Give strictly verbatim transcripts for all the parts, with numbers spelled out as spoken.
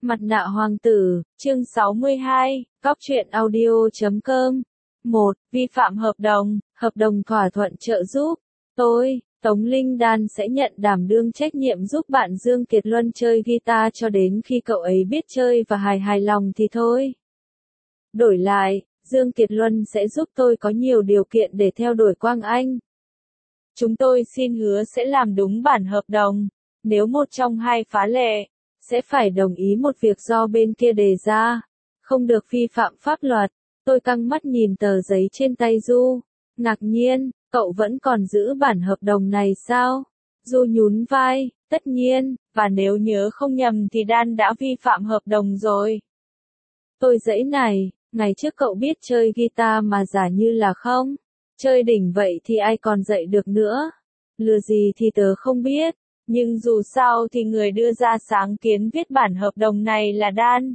Mặt nạ hoàng tử, chương sáu mươi hai, góc truyện audio chấm com. một. Vi phạm hợp đồng, hợp đồng thỏa thuận trợ giúp. Tôi, Tống Linh Đan sẽ nhận đảm đương trách nhiệm giúp bạn Dương Kiệt Luân chơi guitar cho đến khi cậu ấy biết chơi và hài hài lòng thì thôi. Đổi lại, Dương Kiệt Luân sẽ giúp tôi có nhiều điều kiện để theo đuổi Quang Anh. Chúng tôi xin hứa sẽ làm đúng bản hợp đồng. Nếu một trong hai phá lệ, sẽ phải đồng ý một việc do bên kia đề ra. Không được vi phạm pháp luật. Tôi căng mắt nhìn tờ giấy trên tay Du. Ngạc nhiên, cậu vẫn còn giữ bản hợp đồng này sao? Du nhún vai, tất nhiên, và nếu nhớ không nhầm thì Đan đã vi phạm hợp đồng rồi. Tôi giãy này, ngày trước cậu biết chơi guitar mà giả như là không? Chơi đỉnh vậy thì ai còn dạy được nữa? Lừa gì thì tớ không biết. Nhưng dù sao thì người đưa ra sáng kiến viết bản hợp đồng này là Đan.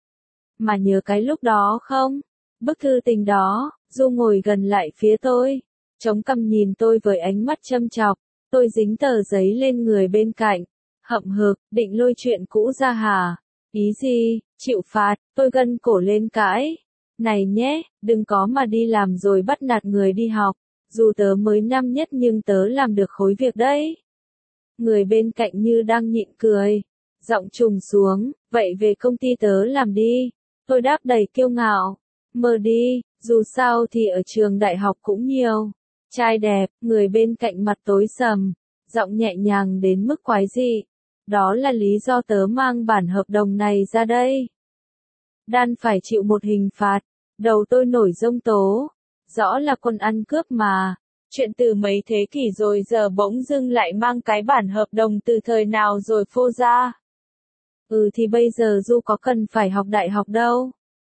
Mà nhớ cái lúc đó không? Bức thư tình đó, Du ngồi gần lại phía tôi. Chống cằm nhìn tôi với ánh mắt châm chọc. Tôi dính tờ giấy lên người bên cạnh. Hậm hực, định lôi chuyện cũ ra hả? Ý gì, chịu phạt, tôi gân cổ lên cãi. Này nhé, đừng có mà đi làm rồi bắt nạt người đi học. Dù tớ mới năm nhất nhưng tớ làm được khối việc đấy. Người bên cạnh như đang nhịn cười. Giọng trùng xuống, vậy về công ty tớ làm đi. Tôi đáp đầy kiêu ngạo. Mơ đi, dù sao thì ở trường đại học cũng nhiều. Trai đẹp, người bên cạnh mặt tối sầm. Giọng nhẹ nhàng đến mức quái dị. Đó là lý do tớ mang bản hợp đồng này ra đây. Đan phải chịu một hình phạt. Đầu tôi nổi giông tố. Rõ là quân ăn cướp mà. Chuyện từ mấy thế kỷ rồi giờ bỗng dưng lại mang cái bản hợp đồng từ thời nào rồi phô ra. Ừ thì bây giờ Du có cần phải học đại học đâu.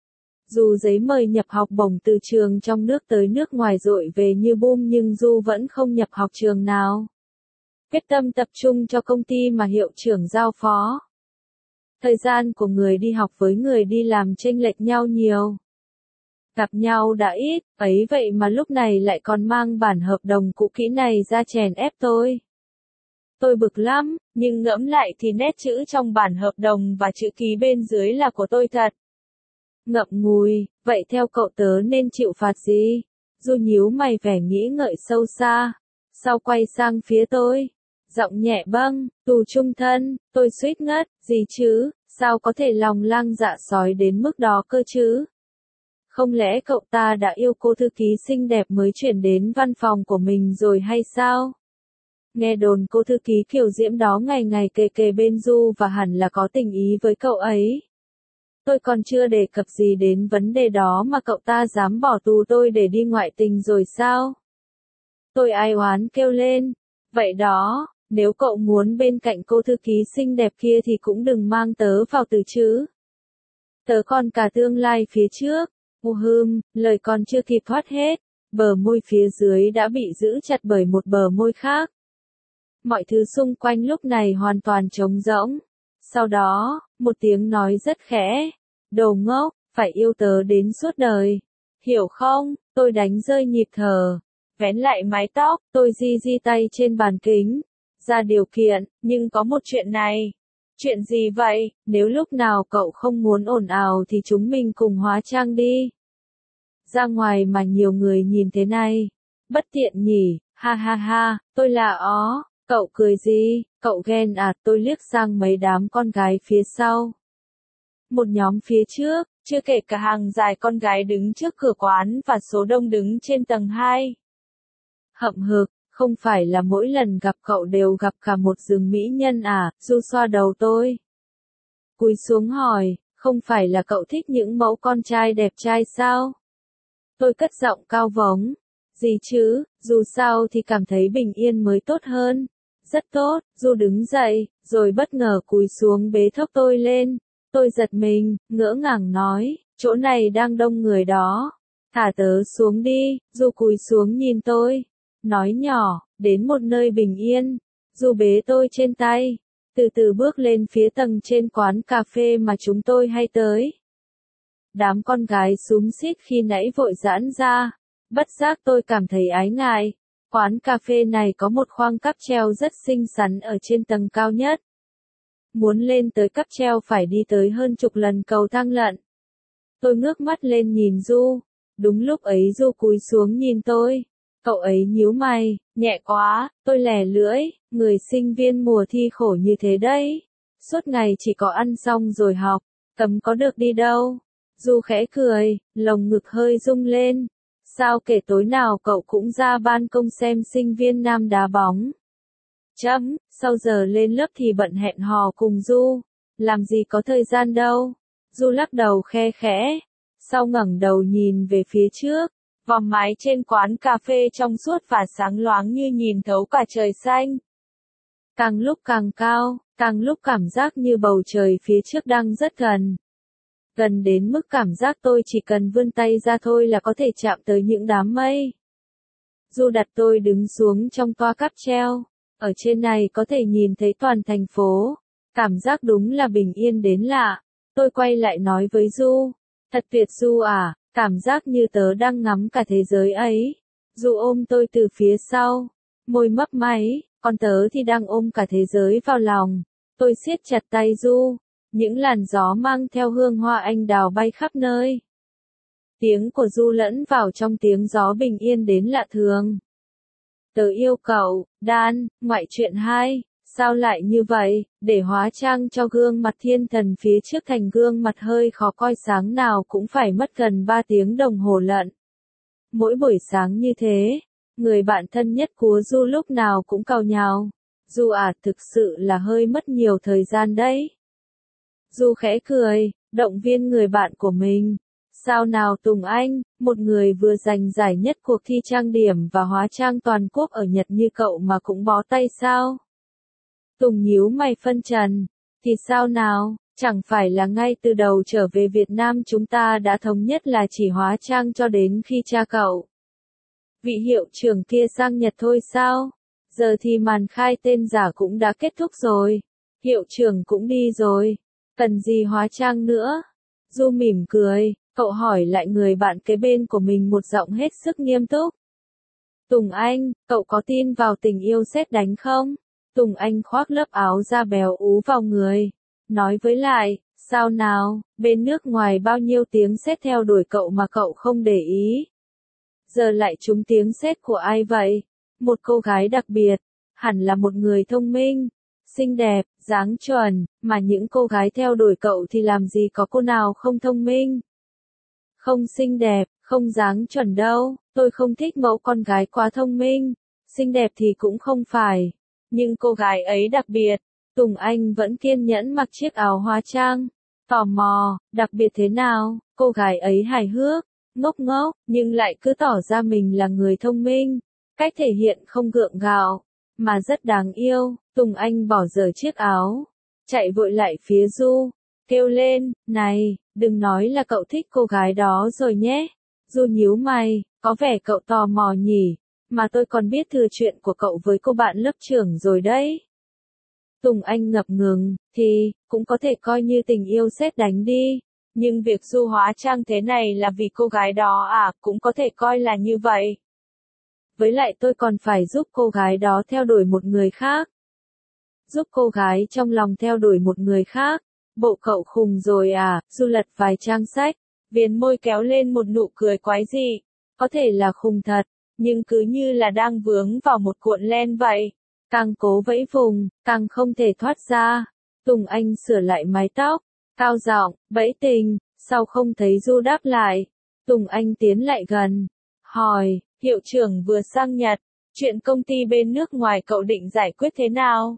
Dù giấy mời nhập học bổng từ trường trong nước tới nước ngoài dội về như boom nhưng Du vẫn không nhập học trường nào. Quyết tâm tập trung cho công ty mà hiệu trưởng giao phó. Thời gian của người đi học với người đi làm chênh lệch nhau nhiều. Gặp nhau đã ít, ấy vậy mà lúc này lại còn mang bản hợp đồng cũ kỹ này ra chèn ép tôi. Tôi bực lắm, nhưng ngẫm lại thì nét chữ trong bản hợp đồng và chữ ký bên dưới là của tôi thật. Ngậm ngùi, vậy theo cậu tớ nên chịu phạt gì? Du nhíu mày vẻ nghĩ ngợi sâu xa. Sau quay sang phía tôi. Giọng nhẹ bâng, tù chung thân, tôi suýt ngất, gì chứ, sao có thể lòng lang dạ sói đến mức đó cơ chứ? Không lẽ cậu ta đã yêu cô thư ký xinh đẹp mới chuyển đến văn phòng của mình rồi hay sao? Nghe đồn cô thư ký Kiều Diễm đó ngày ngày kề kề bên Du và hẳn là có tình ý với cậu ấy. Tôi còn chưa đề cập gì đến vấn đề đó mà cậu ta dám bỏ tù tôi để đi ngoại tình rồi sao? Tôi ai oán kêu lên. Vậy đó, nếu cậu muốn bên cạnh cô thư ký xinh đẹp kia thì cũng đừng mang tớ vào từ chứ. Tớ còn cả tương lai phía trước. Ô hừm, lời còn chưa kịp thoát hết, bờ môi phía dưới đã bị giữ chặt bởi một bờ môi khác. Mọi thứ xung quanh lúc này hoàn toàn trống rỗng. Sau đó, một tiếng nói rất khẽ. Đồ ngốc, phải yêu tớ đến suốt đời. Hiểu không? Tôi đánh rơi nhịp thở. Vén lại mái tóc, tôi di di tay trên bàn kính. Ra điều kiện, nhưng có một chuyện này. Chuyện gì vậy? Nếu lúc nào cậu không muốn ồn ào thì chúng mình cùng hóa trang đi. Ra ngoài mà nhiều người nhìn thế này. Bất tiện nhỉ, ha ha ha, tôi là ó. Cậu cười gì? Cậu ghen à? Tôi liếc sang mấy đám con gái phía sau. Một nhóm phía trước, chưa kể cả hàng dài con gái đứng trước cửa quán và số đông đứng trên tầng hai. Hậm hực, không phải là mỗi lần gặp cậu đều gặp cả một rừng mỹ nhân à? Du xoa đầu tôi. Cúi xuống hỏi, không phải là cậu thích những mẫu con trai đẹp trai sao? Tôi cất giọng cao vống. Gì chứ, dù sao thì cảm thấy bình yên mới tốt hơn. Rất tốt, Du đứng dậy, rồi bất ngờ cúi xuống bế thốc tôi lên. Tôi giật mình, ngỡ ngàng nói, chỗ này đang đông người đó. Thả tớ xuống đi, Du cúi xuống nhìn tôi. Nói nhỏ, đến một nơi bình yên. Du bế tôi trên tay. Từ từ bước lên phía tầng trên quán cà phê mà chúng tôi hay tới. Đám con gái xúm xít khi nãy vội giãn ra. Bất giác tôi cảm thấy ái ngại. Quán cà phê này có một khoang cáp treo rất xinh xắn ở trên tầng cao nhất. Muốn lên tới cáp treo phải đi tới hơn chục lần cầu thang lận. Tôi ngước mắt lên nhìn Du. Đúng lúc ấy Du cúi xuống nhìn tôi. Cậu ấy nhíu mày, nhẹ quá, tôi lẻ lưỡi, người sinh viên mùa thi khổ như thế đấy. Suốt ngày chỉ có ăn xong rồi học, cấm có được đi đâu. Du khẽ cười, lồng ngực hơi rung lên. Sao kể tối nào cậu cũng ra ban công xem sinh viên nam đá bóng. Chấm, sau giờ lên lớp thì bận hẹn hò cùng Du. Làm gì có thời gian đâu. Du lắc đầu khe khẽ. Sau ngẩng đầu nhìn về phía trước. Vòng mái trên quán cà phê trong suốt và sáng loáng như nhìn thấu cả trời xanh. Càng lúc càng cao, càng lúc cảm giác như bầu trời phía trước đang rất gần. Gần đến mức cảm giác tôi chỉ cần vươn tay ra thôi là có thể chạm tới những đám mây. Du đặt tôi đứng xuống trong toa cáp treo. Ở trên này có thể nhìn thấy toàn thành phố. Cảm giác đúng là bình yên đến lạ. Tôi quay lại nói với Du. Thật tuyệt Du à, cảm giác như tớ đang ngắm cả thế giới ấy. Du ôm tôi từ phía sau. Môi mấp máy, còn tớ thì đang ôm cả thế giới vào lòng. Tôi siết chặt tay Du. Những làn gió mang theo hương hoa anh đào bay khắp nơi. Tiếng của Du lẫn vào trong tiếng gió bình yên đến lạ thường. Tớ yêu cậu, Dan, ngoại truyện hai, sao lại như vậy, để hóa trang cho gương mặt thiên thần phía trước thành gương mặt hơi khó coi sáng nào cũng phải mất gần ba tiếng đồng hồ lận. Mỗi buổi sáng như thế, người bạn thân nhất của Du lúc nào cũng càu nhàu. Du à, thực sự là hơi mất nhiều thời gian đấy. Du khẽ cười, động viên người bạn của mình. Sao nào Tùng Anh, một người vừa giành giải nhất cuộc thi trang điểm và hóa trang toàn quốc ở Nhật như cậu mà cũng bó tay sao? Tùng nhíu mày phân trần. Thì sao nào, chẳng phải là ngay từ đầu trở về Việt Nam chúng ta đã thống nhất là chỉ hóa trang cho đến khi cha cậu. Vị hiệu trưởng kia sang Nhật thôi sao? Giờ thì màn khai tên giả cũng đã kết thúc rồi. Hiệu trưởng cũng đi rồi. Cần gì hóa trang nữa? Du mỉm cười, cậu hỏi lại người bạn kế bên của mình một giọng hết sức nghiêm túc. Tùng Anh, cậu có tin vào tình yêu sét đánh không? Tùng Anh khoác lớp áo da béo ú vào người. Nói với lại, sao nào, bên nước ngoài bao nhiêu tiếng sét theo đuổi cậu mà cậu không để ý. Giờ lại trúng tiếng sét của ai vậy? Một cô gái đặc biệt, hẳn là một người thông minh, xinh đẹp, dáng chuẩn, mà những cô gái theo đuổi cậu thì làm gì có cô nào không thông minh. Không xinh đẹp, không dáng chuẩn đâu, tôi không thích mẫu con gái quá thông minh, xinh đẹp thì cũng không phải. Nhưng cô gái ấy đặc biệt, Tùng Anh vẫn kiên nhẫn mặc chiếc áo hóa trang. Tò mò, đặc biệt thế nào, cô gái ấy hài hước, ngốc ngốc, nhưng lại cứ tỏ ra mình là người thông minh. Cách thể hiện không gượng gạo, mà rất đáng yêu. Tùng Anh bỏ dở chiếc áo, chạy vội lại phía Du, kêu lên, này, đừng nói là cậu thích cô gái đó rồi nhé. Du nhíu mày, có vẻ cậu tò mò nhỉ, mà tôi còn biết thừa chuyện của cậu với cô bạn lớp trưởng rồi đấy. Tùng Anh ngập ngừng, thì, cũng có thể coi như tình yêu sét đánh đi. Nhưng việc Du hóa trang thế này là vì cô gái đó à, cũng có thể coi là như vậy. Với lại tôi còn phải giúp cô gái đó theo đuổi một người khác. Giúp cô gái trong lòng theo đuổi một người khác. Bộ cậu khùng rồi à? Du lật vài trang sách, viền môi kéo lên một nụ cười quái dị. Có thể là khùng thật, nhưng cứ như là đang vướng vào một cuộn len vậy. Càng cố vẫy vùng, càng không thể thoát ra. Tùng Anh sửa lại mái tóc, cao giọng, bẫy tình, sao không thấy Du đáp lại. Tùng Anh tiến lại gần, hỏi, hiệu trưởng vừa sang Nhật, chuyện công ty bên nước ngoài cậu định giải quyết thế nào?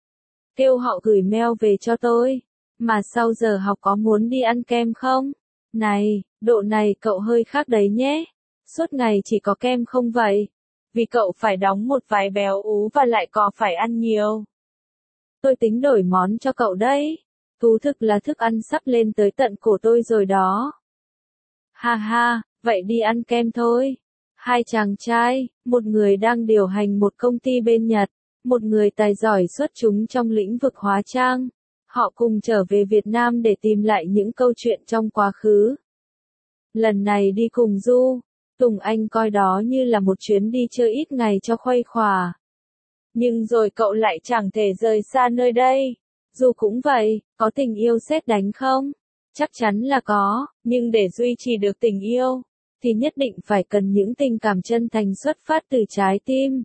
Kêu họ gửi mail về cho tôi. Mà sau giờ học có muốn đi ăn kem không? Này, độ này cậu hơi khác đấy nhé. Suốt ngày chỉ có kem không vậy? Vì cậu phải đóng một vài béo ú và lại có phải ăn nhiều. Tôi tính đổi món cho cậu đấy. Thú thực là thức ăn sắp lên tới tận cổ tôi rồi đó. Ha ha, vậy đi ăn kem thôi. Hai chàng trai, một người đang điều hành một công ty bên Nhật, một người tài giỏi xuất chúng trong lĩnh vực hóa trang. Họ cùng trở về Việt Nam để tìm lại những câu chuyện trong quá khứ. Lần này đi cùng Du, Tùng Anh coi đó như là một chuyến đi chơi ít ngày cho khuây khỏa. Nhưng rồi cậu lại chẳng thể rời xa nơi đây. Du cũng vậy, có tình yêu sét đánh không? Chắc chắn là có, nhưng để duy trì được tình yêu, thì nhất định phải cần những tình cảm chân thành xuất phát từ trái tim.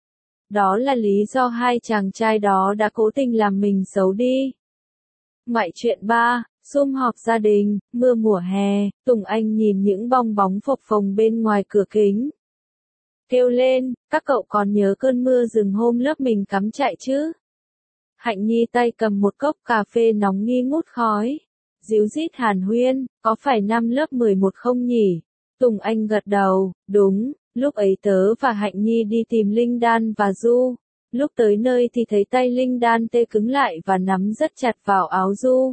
Đó là lý do hai chàng trai đó đã cố tình làm mình xấu đi. Ngoại truyện ba, sum họp gia đình, mưa mùa hè, Tùng Anh nhìn những bong bóng phập phồng bên ngoài cửa kính. Kêu lên, các cậu còn nhớ cơn mưa rừng hôm lớp mình cắm trại chứ? Hạnh Nhi tay cầm một cốc cà phê nóng nghi ngút khói. Díu dít hàn huyên, có phải năm lớp mười một không nhỉ? Tùng Anh gật đầu, đúng, lúc ấy tớ và Hạnh Nhi đi tìm Linh Đan và Du. Lúc tới nơi thì thấy tay Linh Đan tê cứng lại và nắm rất chặt vào áo Du.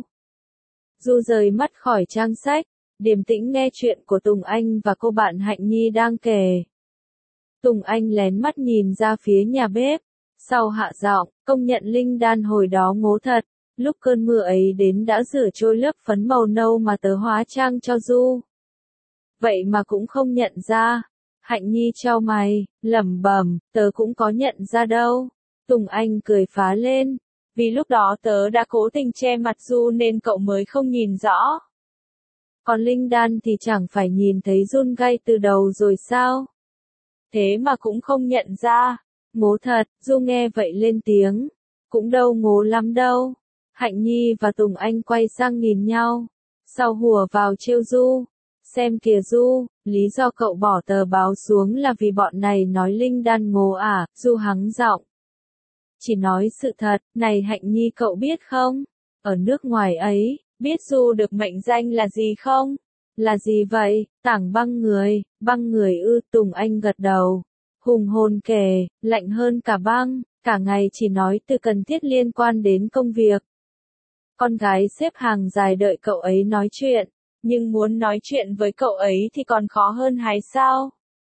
Du rời mắt khỏi trang sách, điềm tĩnh nghe chuyện của Tùng Anh và cô bạn Hạnh Nhi đang kể. Tùng Anh lén mắt nhìn ra phía nhà bếp, sau hạ giọng, công nhận Linh Đan hồi đó ngố thật, lúc cơn mưa ấy đến đã rửa trôi lớp phấn màu nâu mà tớ hóa trang cho Du. Vậy mà cũng không nhận ra. Hạnh Nhi chau mày, lẩm bẩm, tớ cũng có nhận ra đâu. Tùng Anh cười phá lên, vì lúc đó tớ đã cố tình che mặt Du nên cậu mới không nhìn rõ. Còn Linh Đan thì chẳng phải nhìn thấy run gay từ đầu rồi sao? Thế mà cũng không nhận ra. Ngố thật, Du nghe vậy lên tiếng. Cũng đâu ngố lắm đâu. Hạnh Nhi và Tùng Anh quay sang nhìn nhau. Sau hùa vào trêu Du. Xem kìa Du, lý do cậu bỏ tờ báo xuống là vì bọn này nói Linh Đan ngố à? Du hắng giọng. Chỉ nói sự thật, này Hạnh Nhi cậu biết không? Ở nước ngoài ấy, biết Du được mệnh danh là gì không? Là gì vậy? Tảng băng người, băng người ư? Tùng Anh gật đầu. Hùng hồn kể, lạnh hơn cả băng, cả ngày chỉ nói từ cần thiết liên quan đến công việc. Con gái xếp hàng dài đợi cậu ấy nói chuyện, nhưng muốn nói chuyện với cậu ấy thì còn khó hơn hay sao?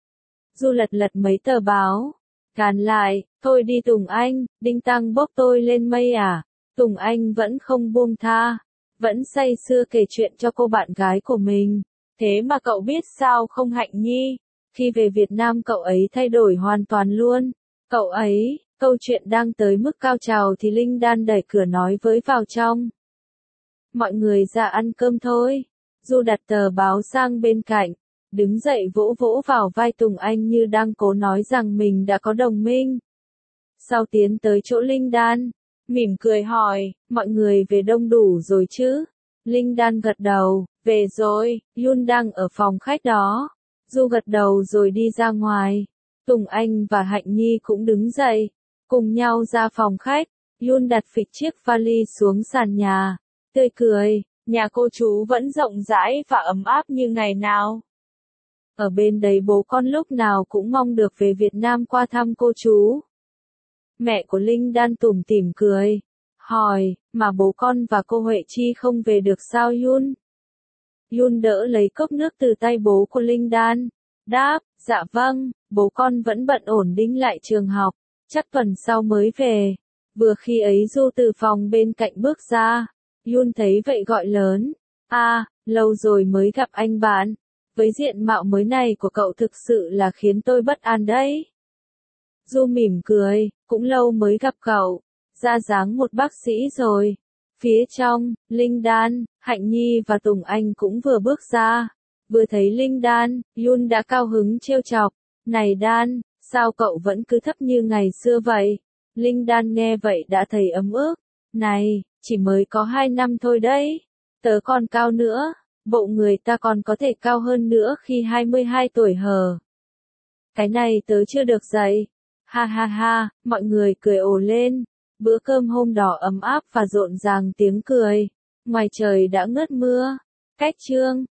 Du lật lật mấy tờ báo, gàn lại, thôi đi Tùng Anh, đinh tăng bốc tôi lên mây à? Tùng Anh vẫn không buông tha, vẫn say sưa kể chuyện cho cô bạn gái của mình. Thế mà cậu biết sao không Hạnh Nhi? Khi về Việt Nam cậu ấy thay đổi hoàn toàn luôn. Cậu ấy, câu chuyện đang tới mức cao trào thì Linh Đan đẩy cửa nói với vào trong. Mọi người ra ăn cơm thôi. Du đặt tờ báo sang bên cạnh, đứng dậy vỗ vỗ vào vai Tùng Anh như đang cố nói rằng mình đã có đồng minh. Sau tiến tới chỗ Linh Đan, mỉm cười hỏi, mọi người về đông đủ rồi chứ? Linh Đan gật đầu, về rồi, Yun đang ở phòng khách đó. Du gật đầu rồi đi ra ngoài. Tùng Anh và Hạnh Nhi cũng đứng dậy, cùng nhau ra phòng khách. Yun đặt phịch chiếc vali xuống sàn nhà, tươi cười, nhà cô chú vẫn rộng rãi và ấm áp như ngày nào. Ở bên đấy bố con lúc nào cũng mong được về Việt Nam qua thăm cô chú. Mẹ của Linh Đan tủm tỉm cười, hỏi, mà bố con và cô Huệ Chi không về được sao Yun? Yun đỡ lấy cốc nước từ tay bố của Linh Đan, đáp, dạ vâng, bố con vẫn bận ổn định lại trường học, chắc tuần sau mới về. Vừa khi ấy Du từ phòng bên cạnh bước ra, Yun thấy vậy gọi lớn, a, lâu rồi mới gặp anh bạn, với diện mạo mới này của cậu thực sự là khiến tôi bất an đấy. Du mỉm cười, cũng lâu mới gặp cậu, ra dáng một bác sĩ rồi. Phía trong, Linh Đan, Hạnh Nhi và Tùng Anh cũng vừa bước ra. Vừa thấy Linh Đan, Yun đã cao hứng trêu chọc. Này Đan, sao cậu vẫn cứ thấp như ngày xưa vậy? Linh Đan nghe vậy đã thấy ấm ức. Này, chỉ mới có hai năm thôi đấy. Tớ còn cao nữa. Bộ người ta còn có thể cao hơn nữa khi hai mươi hai tuổi hờ. Cái này tớ chưa được dạy. Ha ha ha, mọi người cười ồ lên. Bữa cơm hôm đó ấm áp và rộn ràng tiếng cười. Ngoài trời đã ngớt mưa. Cách chương